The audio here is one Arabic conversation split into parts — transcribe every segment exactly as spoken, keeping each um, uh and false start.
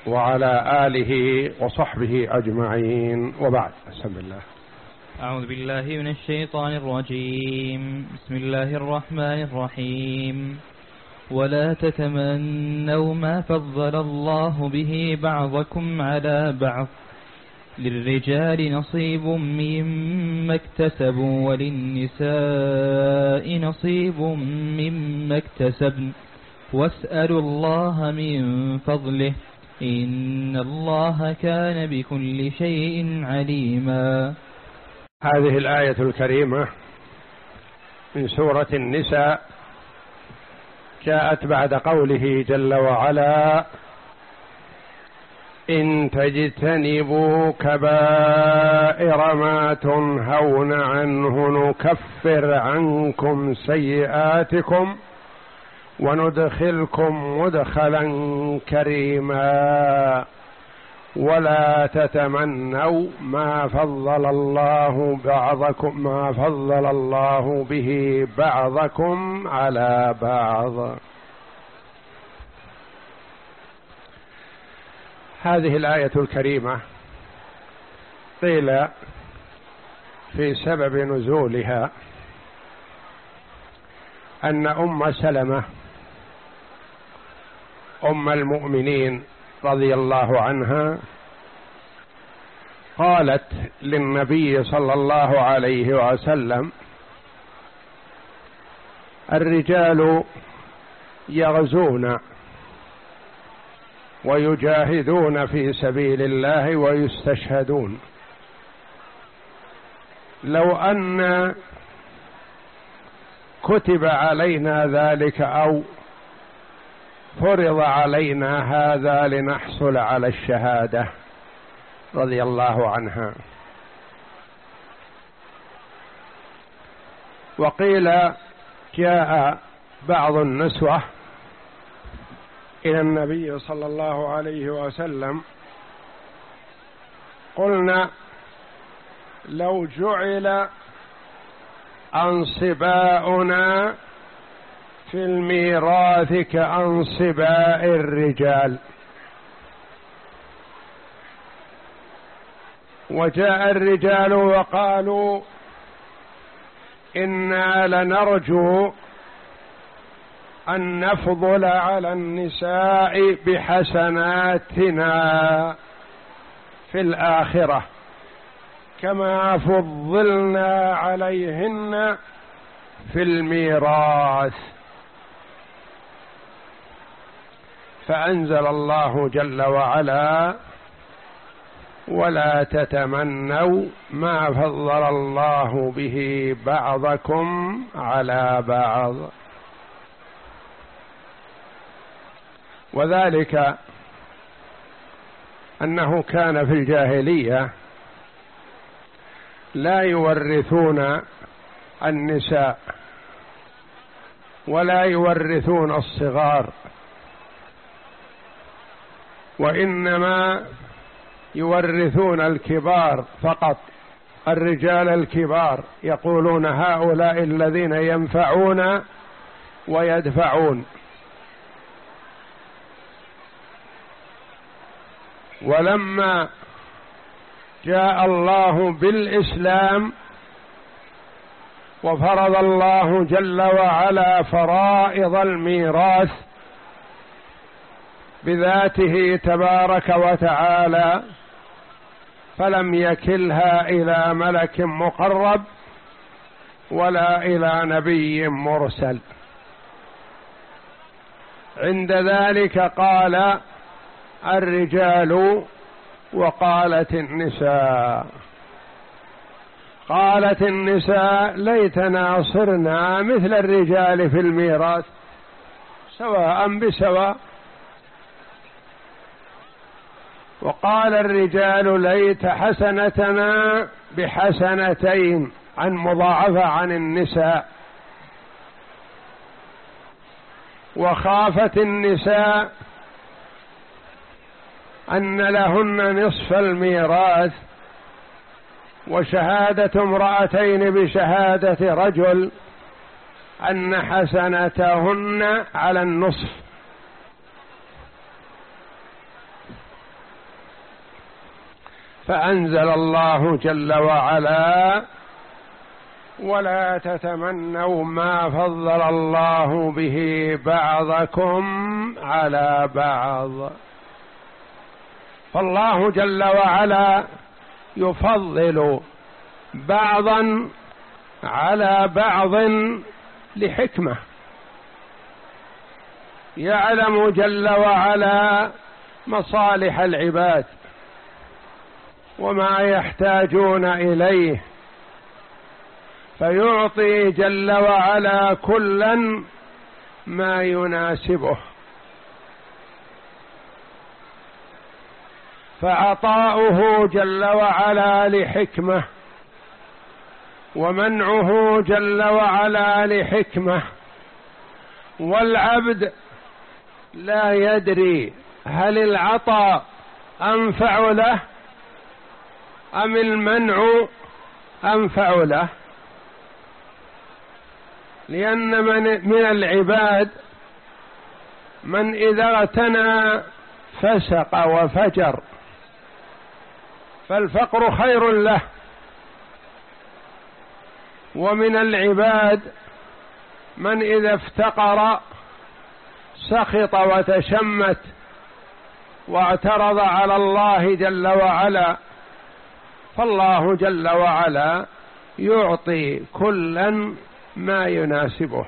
وعلى آله وصحبه أجمعين، وبعد. بسم الله. أعوذ بالله من الشيطان الرجيم. بسم الله الرحمن الرحيم. ولا تتمنوا ما فضل الله به بعضكم على بعض، للرجال نصيب مما اكتسبوا وللنساء نصيب مما اكتسبن، واسألوا الله من فضله إن الله كان بكل شيء عليما. هذه الآية الكريمة من سورة النساء جاءت بعد قوله جل وعلا: إن تجتنبوا كبائر ما تنهون عنه نكفر عنكم سيئاتكم وندخلكم مدخلا كريما ولا تتمنوا ما فضل الله بعضكم ما فضل الله به بعضكم على بعض. هذه الآية الكريمة قيل في سبب نزولها أن أم سلمة أم المؤمنين رضي الله عنها قالت للنبي صلى الله عليه وسلم: الرجال يغزون ويجاهدون في سبيل الله ويستشهدون، لو أن كتب علينا ذلك أو فرض علينا هذا لنحصل على الشهادة، رضي الله عنها. وقيل جاء بعض النسوة إلى النبي صلى الله عليه وسلم قلنا: لو جعل أنصباؤنا في الميراث كأنصباء الرجال. وجاء الرجال وقالوا: إنا لنرجو أن نفضل على النساء بحسناتنا في الآخرة كما فضلنا عليهن في الميراث. فأنزل الله جل وعلا: ولا تتمنوا ما فضل الله به بعضكم على بعض. وذلك أنه كان في الجاهلية لا يورثون النساء ولا يورثون الصغار، وإنما يورثون الكبار فقط، الرجال الكبار، يقولون: هؤلاء الذين ينفعون ويدفعون. ولما جاء الله بالإسلام وفرض الله جل وعلا فرائض الميراث بذاته تبارك وتعالى، فلم يكلها إلى ملك مقرب ولا إلى نبي مرسل. عند ذلك قال الرجال وقالت النساء. قالت النساء: ليتنا صرنا مثل الرجال في الميراث سواء بسواء. وقال الرجال: ليت حسنتنا بحسنتين، عن مضاعفة عن النساء. وخافت النساء أن لهن نصف الميراث، وشهادة امرأتين بشهادة رجل أن حسنتهن على النصف. فأنزل الله جل وعلا: ولا تتمنوا ما فضل الله به بعضكم على بعض. فالله جل وعلا يفضل بعضا على بعض لحكمة، يعلم جل وعلا مصالح العباد وما يحتاجون إليه، فيعطي جل وعلا كلا ما يناسبه. فعطاؤه جل وعلا لحكمة، ومنعه جل وعلا لحكمة، والعبد لا يدري هل العطاء أنفع له أم المنع أنفع له، لأن من, من العباد من إذا اغتنى فسق وفجر، فالفقر خير له، ومن العباد من إذا افتقر سخط وتشمت واعترض على الله جل وعلا. فالله جل وعلا يعطي كلا ما يناسبه،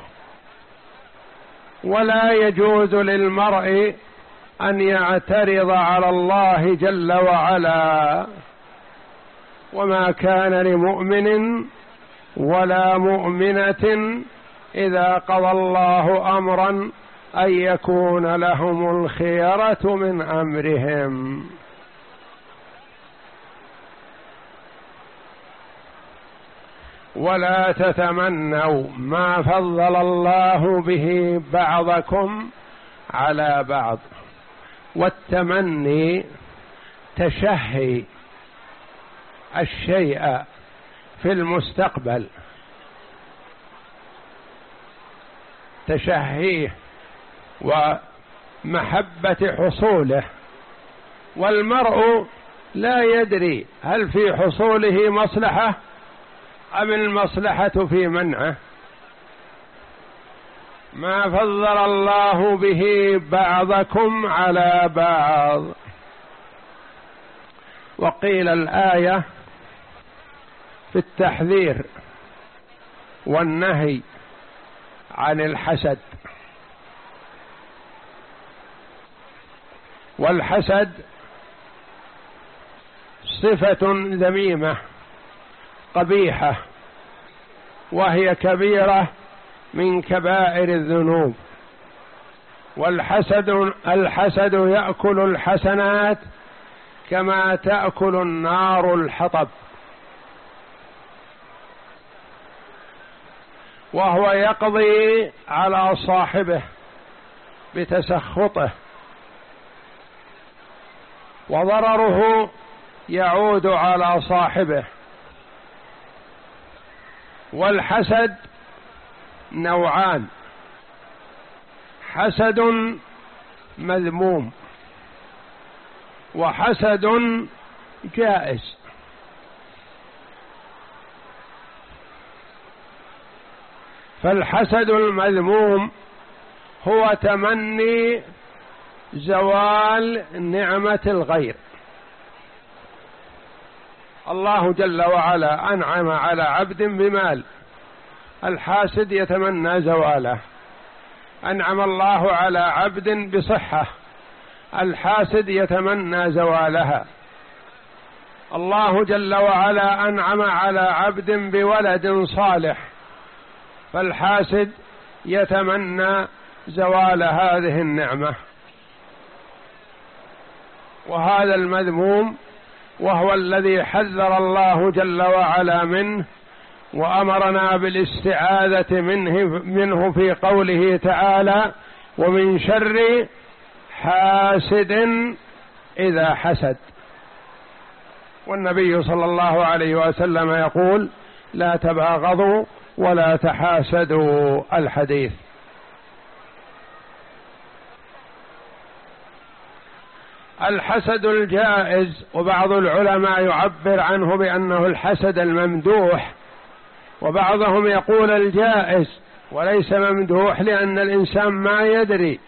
ولا يجوز للمرء أن يعترض على الله جل وعلا. وما كان لمؤمن ولا مؤمنة إذا قضى الله أمرا أن يكون لهم الخيرة من أمرهم. ولا تتمنوا ما فضل الله به بعضكم على بعض. والتمني تشهي الشيء في المستقبل، تشهيه ومحبة حصوله، والمرء لا يدري هل في حصوله مصلحة أم المصلحة في منعه. ما فضل الله به بعضكم على بعض. وقيل الآية في التحذير والنهي عن الحسد. والحسد صفة ذميمة قبيحة، وهي كبيرة من كبائر الذنوب. والحسد الحسد يأكل الحسنات كما تأكل النار الحطب، وهو يقضي على صاحبه بتسخطه، وضرره يعود على صاحبه. والحسد نوعان: حسد مذموم وحسد جائز. فالحسد المذموم هو تمني زوال نعمة الغير. الله جل وعلا أنعم على عبد بمال، الحاسد يتمنى زواله. أنعم الله على عبد بصحة، الحاسد يتمنى زوالها. الله جل وعلا أنعم على عبد بولد صالح، فالحاسد يتمنى زوال هذه النعمة. وهذا المذموم، وهو الذي حذر الله جل وعلا منه وأمرنا بالاستعاذة منه, منه في قوله تعالى: ومن شر حاسد إذا حسد. والنبي صلى الله عليه وسلم يقول: لا تباغضوا ولا تحاسدوا. الحديث. الحسد الجائز، وبعض العلماء يعبر عنه بأنه الحسد الممدوح، وبعضهم يقول الجائز وليس ممدوح، لأن الإنسان ما يدري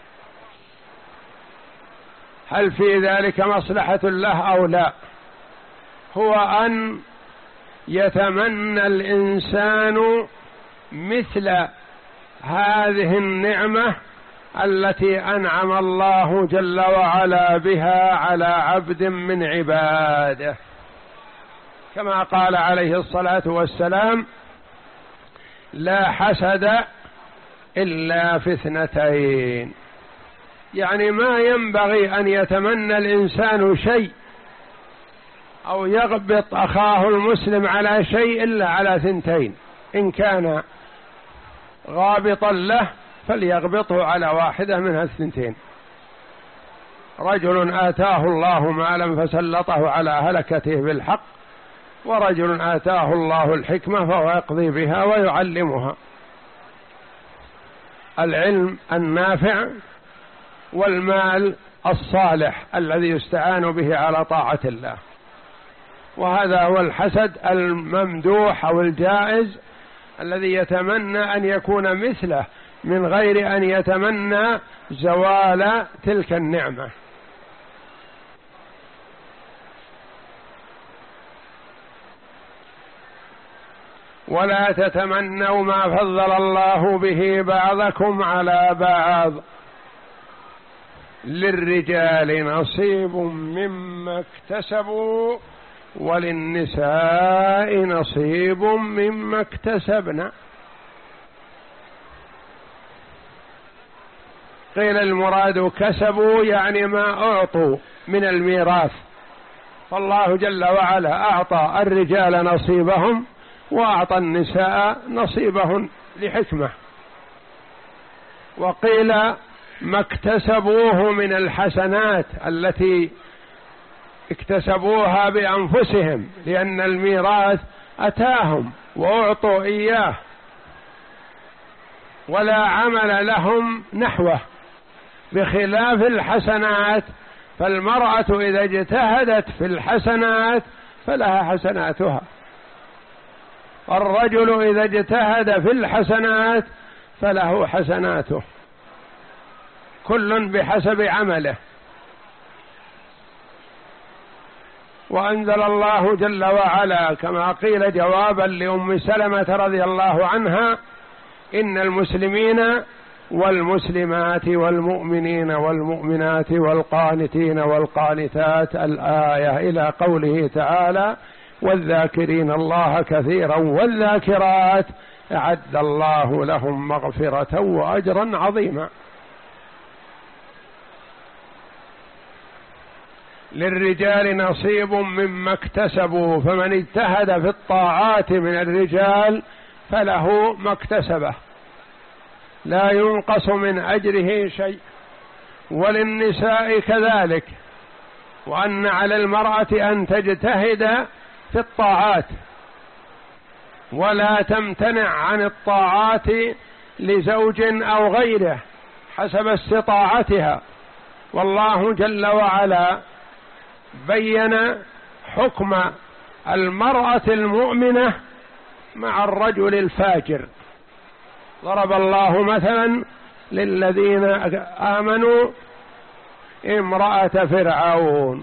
هل في ذلك مصلحة له أو لا. هو أن يتمنى الإنسان مثل هذه النعمة التي أنعم الله جل وعلا بها على عبد من عباده، كما قال عليه الصلاة والسلام: لا حسد إلا في اثنتين. يعني ما ينبغي أن يتمنى الإنسان شيء أو يغبط أخاه المسلم على شيء إلا على ثنتين، إن كان غابطا له فليغبطه على واحدة من الثنتين: رجل آتاه الله مالا فسلطه على هلكته بالحق، ورجل آتاه الله الحكمة فهو يقضي بها ويعلمها. العلم النافع والمال الصالح الذي يستعان به على طاعة الله، وهذا هو الحسد الممدوح أو الجائز الذي يتمنى أن يكون مثله من غير أن يتمنى زوال تلك النعمة. ولا تتمنوا ما فضل الله به بعضكم على بعض، للرجال نصيب مما اكتسبوا وللنساء نصيب مما اكتسبن. قيل المراد كسبوا يعني ما أعطوا من الميراث، فالله جل وعلا أعطى الرجال نصيبهم وأعطى النساء نصيبهن لحكمة. وقيل ما اكتسبوه من الحسنات التي اكتسبوها بأنفسهم، لأن الميراث أتاهم وأعطوا إياه ولا عمل لهم نحوه، بخلاف الحسنات فالمرأة إذا اجتهدت في الحسنات فلها حسناتها، والرجل إذا اجتهد في الحسنات فله حسناته، كل بحسب عمله. وأنزل الله جل وعلا كما قيل جوابا لأم سلمة رضي الله عنها: إن المسلمين والمسلمات والمؤمنين والمؤمنات والقانتين والقانتات، الآية إلى قوله تعالى: والذاكرين الله كثيرا والذاكرات أعد الله لهم مغفرة وأجرا عظيما. للرجال نصيب مما اكتسبوا، فمن اجتهد في الطاعات من الرجال فله ما اكتسبه لا ينقص من أجره شيء، وللنساء كذلك، وأن على المرأة أن تجتهد في الطاعات ولا تمتنع عن الطاعات لزوج أو غيره حسب استطاعتها. والله جل وعلا بين حكم المرأة المؤمنة مع الرجل الفاجر. ضرب الله مثلا للذين آمنوا امرأة فرعون،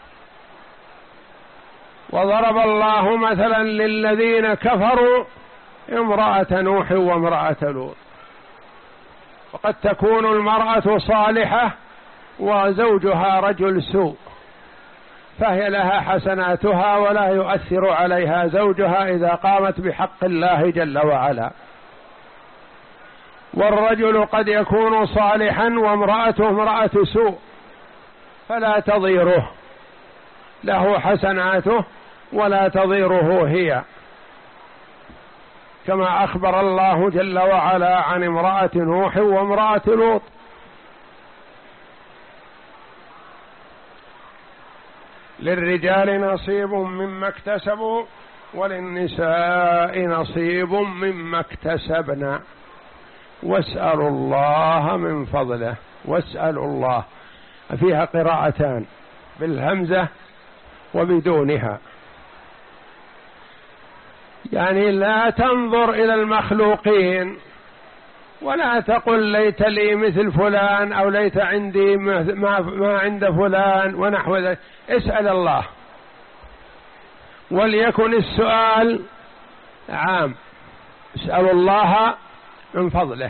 وضرب الله مثلا للذين كفروا امرأة نوح وامرأة لوط. وقد تكون المرأة صالحة وزوجها رجل سوء، فهي لها حسناتها ولا يؤثر عليها زوجها إذا قامت بحق الله جل وعلا. والرجل قد يكون صالحا وامرأته امرأة سوء فلا تضيره، له حسناته ولا تضيره هي، كما أخبر الله جل وعلا عن امرأة نوح وامرأة لوط. للرجال نصيب مما اكتسبوا وللنساء نصيب مما اكتسبن واسألوا الله من فضله. واسألوا الله، فيها قراءتان بالهمزة وبدونها. يعني لا تنظر إلى المخلوقين ولا تقل ليت لي مثل فلان أو ليت عندي ما, ما عند فلان ونحو ذلك. اسأل الله، وليكن السؤال عام، اسأل الله من فضله،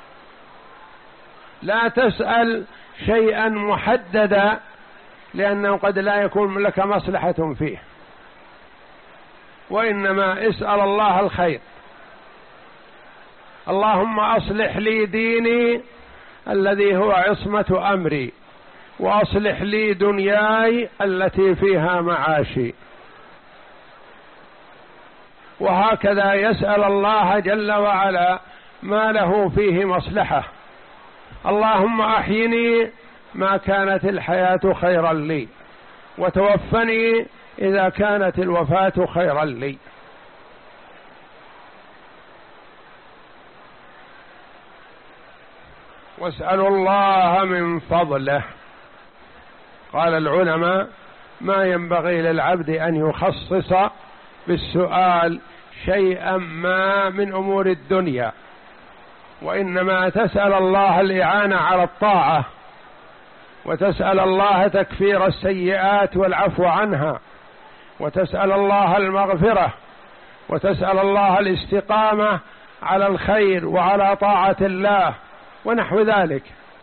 لا تسأل شيئا محددا لأنه قد لا يكون لك مصلحة فيه، وإنما اسأل الله الخير. اللهم أصلح لي ديني الذي هو عصمة أمري، وأصلح لي دنياي التي فيها معاشي. وهكذا يسأل الله جل وعلا ما له فيه مصلحة. اللهم أحيني ما كانت الحياة خيرا لي، وتوفني إذا كانت الوفاة خيرا لي. واسألوا الله من فضله. قال العلماء ما ينبغي للعبد أن يخصص بالسؤال شيئا ما من أمور الدنيا، وإنما تسأل الله الإعانة على الطاعة، وتسأل الله تكفير السيئات والعفو عنها، وتسأل الله المغفرة، وتسأل الله الاستقامة على الخير وعلى طاعة الله ونحو ذلك.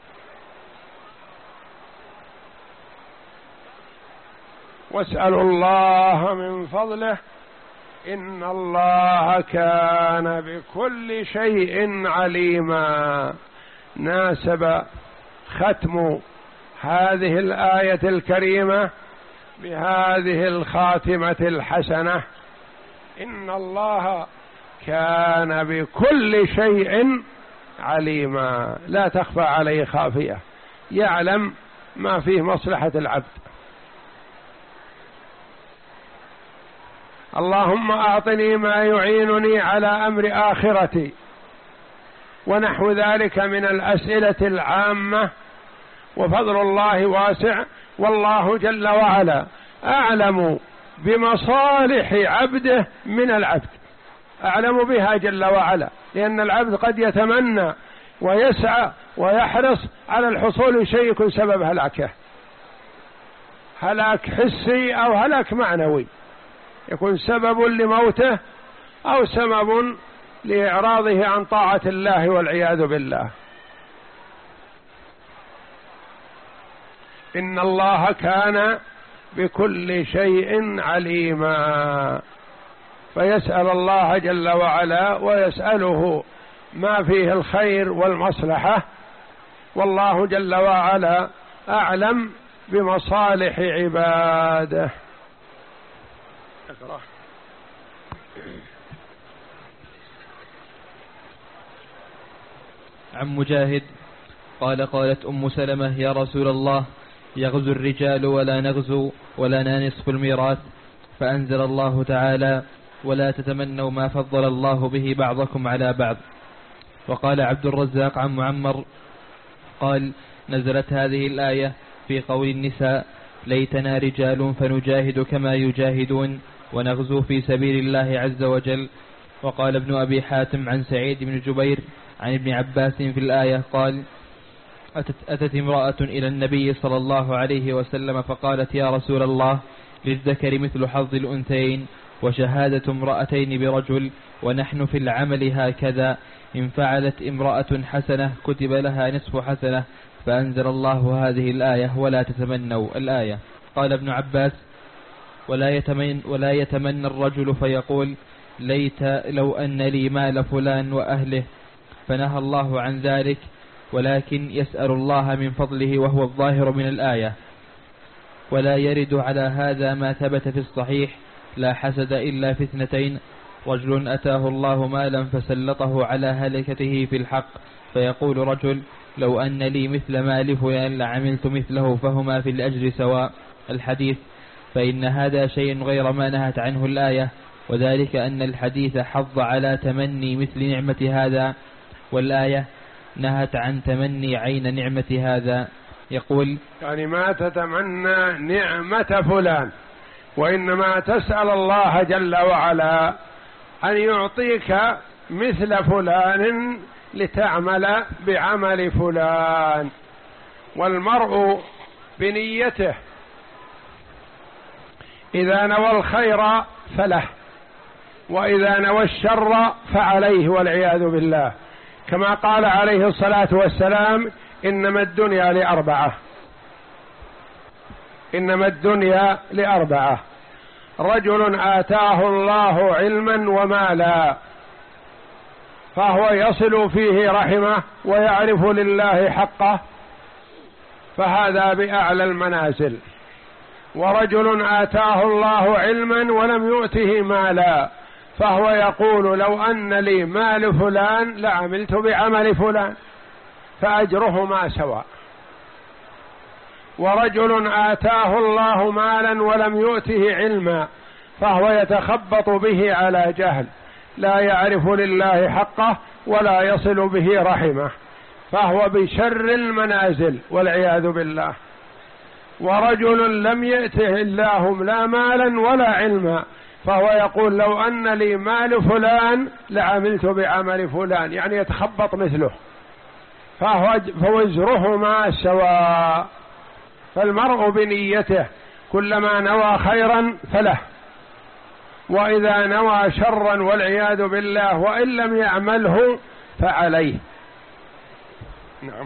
واسألوا الله من فضله إن الله كان بكل شيء عليما. ناسب ختم هذه الآية الكريمة بهذه الخاتمة الحسنة: إن الله كان بكل شيء عليما، لا تخفى عليه خافية، يعلم ما فيه مصلحة العبد. اللهم أعطني ما يعينني على أمر آخرتي، ونحو ذلك من الأسئلة العامة. وفضل الله واسع، والله جل وعلا أعلم بمصالح عبده من العبد، أعلم بها جل وعلا، لأن العبد قد يتمنى ويسعى ويحرص على الحصول شيء يكون سبب هلاكه، هلاك حسي أو هلاك معنوي، يكون سبب لموته أو سبب لإعراضه عن طاعة الله والعياذ بالله. إن الله كان بكل شيء عليما، فيسأل الله جل وعلا ويسأله ما فيه الخير والمصلحة، والله جل وعلا أعلم بمصالح عباده. اقرأ. عن مجاهد قال: قالت أم سلمة: يا رسول الله، يغزو الرجال ولا نغزو ولنا نصف الميراث، فأنزل الله تعالى: ولا تتمنوا ما فضل الله به بعضكم على بعض. وقال عبد الرزاق عن معمر قال: نزلت هذه الآية في قول النساء: ليتنا رجال فنجاهد كما يجاهدون ونغزو في سبيل الله عز وجل. وقال ابن أبي حاتم عن سعيد بن جبير عن ابن عباس في الآية قال: أتت, أتت امرأة إلى النبي صلى الله عليه وسلم فقالت: يا رسول الله، للذكر مثل حظ الأنثيين، وشهادة امرأتين برجل، ونحن في العمل هكذا، إن فعلت امرأة حسنة كتب لها نصف حسنة، فأنزل الله هذه الآية: ولا تتمنوا الآية. قال ابن عباس: ولا يتمنى, ولا يتمنى الرجل فيقول: ليت لو أن لي مال فلان وأهله، فنهى الله عن ذلك، ولكن يسأل الله من فضله، وهو الظاهر من الآية. ولا يرد على هذا ما ثبت في الصحيح: لا حسد إلا في اثنتين: رجل أتاه الله مالا فسلطه على هلكته في الحق، فيقول رجل: لو أن لي مثل مال فلان لعملت مثله، فهما في الأجر سواء. الحديث. فإن هذا شيء غير ما نهت عنه الآية، وذلك أن الحديث حض على تمني مثل نعمة هذا، والآية نهت عن تمني عين نعمة هذا. يقول: يعني ما تتمنى نعمة فلان، وإنما تسأل الله جل وعلا أن يعطيك مثل فلان لتعمل بعمل فلان. والمرء بنيته، إذا نوى الخير فله، وإذا نوى الشر فعليه والعياذ بالله، كما قال عليه الصلاة والسلام: إنما الدنيا لأربعة إنما الدنيا لأربعة رجل آتاه الله علما ومالا فهو يصل فيه رحمه ويعرف لله حقه، فهذا بأعلى المنازل. ورجل آتاه الله علما ولم يؤته مالا فهو يقول: لو أن لي مال فلان لعملت بعمل فلان، فأجرهما سواء. ورجل آتاه الله مالا ولم يؤته علما فهو يتخبط به على جهل، لا يعرف لله حقه ولا يصل به رحمه، فهو بشر المنازل والعياذ بالله. ورجل لم يأته الله لا مالا ولا علما فهو يقول: لو أن لي مال فلان لعملت بعمل فلان، يعني يتخبط مثله، فهو فوزرهما سواء. فالمرء بنيته، كلما نوى خيرا فله، وإذا نوى شرا والعياذ بالله وإن لم يعمله فعليه. نعم.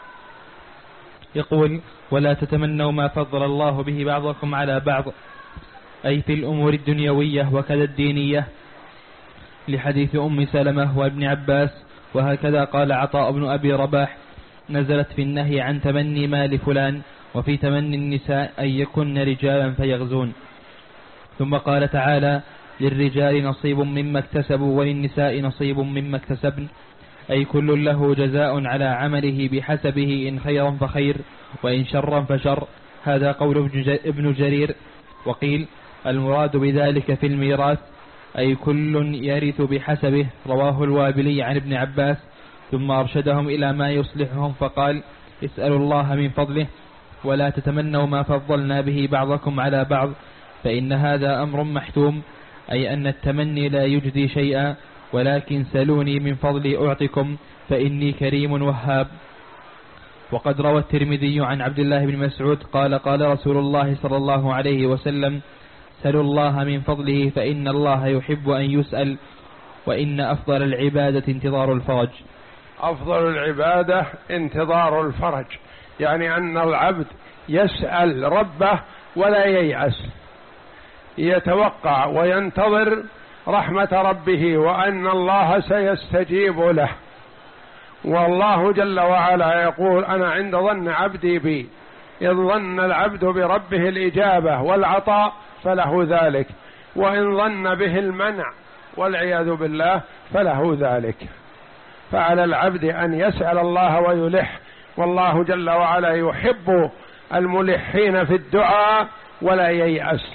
يقول: ولا تتمنوا ما فضل الله به بعضكم على بعض، أي في الأمور الدنيوية وكذا الدينية، لحديث أم سلمة وابن عباس. وهكذا قال عطاء بن أبي رباح: نزلت في النهي عن تمني مال فلان، وفي تمني النساء أن يكن رجالا فيغزون. ثم قال تعالى: للرجال نصيب مما اكتسبوا وللنساء نصيب مما اكتسبن، أي كل له جزاء على عمله بحسبه، إن خيرا فخير وإن شرا فشر. هذا قول ابن جرير. وقيل: المراد بذلك في الميراث أي كل يرث بحسبه. رواه الوابلي عن ابن عباس. ثم أرشدهم إلى ما يصلحهم فقال: اسألوا الله من فضله ولا تتمنوا ما فضلنا به بعضكم على بعض، فإن هذا أمر محتوم، أي أن التمني لا يجدي شيئا، ولكن سلوني من فضلي أعطكم فإني كريم وهاب. وقد روى الترمذي عن عبد الله بن مسعود قال: قال رسول الله صلى الله عليه وسلم: سلوا الله من فضله فإن الله يحب أن يسأل، وإن أفضل العبادة انتظار الفرج. أفضل العبادة انتظار الفرج، يعني أن العبد يسأل ربه ولا ييأس، يتوقع وينتظر رحمة ربه وأن الله سيستجيب له. والله جل وعلا يقول: أنا عند ظن عبدي بي، إذ ظن العبد بربه الإجابة والعطاء فله ذلك، وإن ظن به المنع والعياذ بالله فله ذلك. فعلى العبد أن يسأل الله ويلح، والله جل وعلا يحب الملحين في الدعاء ولا ييأس،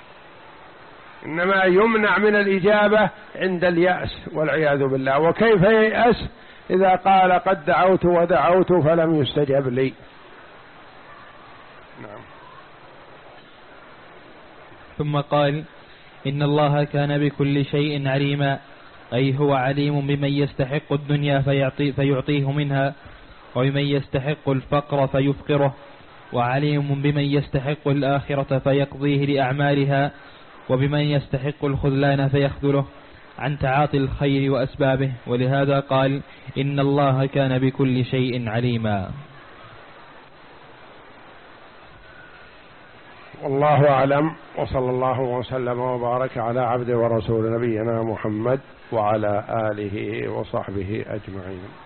إنما يمنع من الإجابة عند اليأس والعياذ بالله. وكيف ييأس إذا قال: قد دعوت ودعوت فلم يستجب لي. نعم. ثم قال: إن الله كان بكل شيء عليما، أي هو عليم بمن يستحق الدنيا فيعطي فيعطيه منها، وبمن يستحق الفقر فيفقره، وعليم بمن يستحق الآخرة فيقضيه لأعمالها، وبمن يستحق الخذلان فيخذله عن تعاطي الخير وأسبابه. ولهذا قال: إن الله كان بكل شيء عليما. والله أعلم، وصلى الله وسلم وبارك على عبده ورسول نبينا محمد وعلى آله وصحبه أجمعين.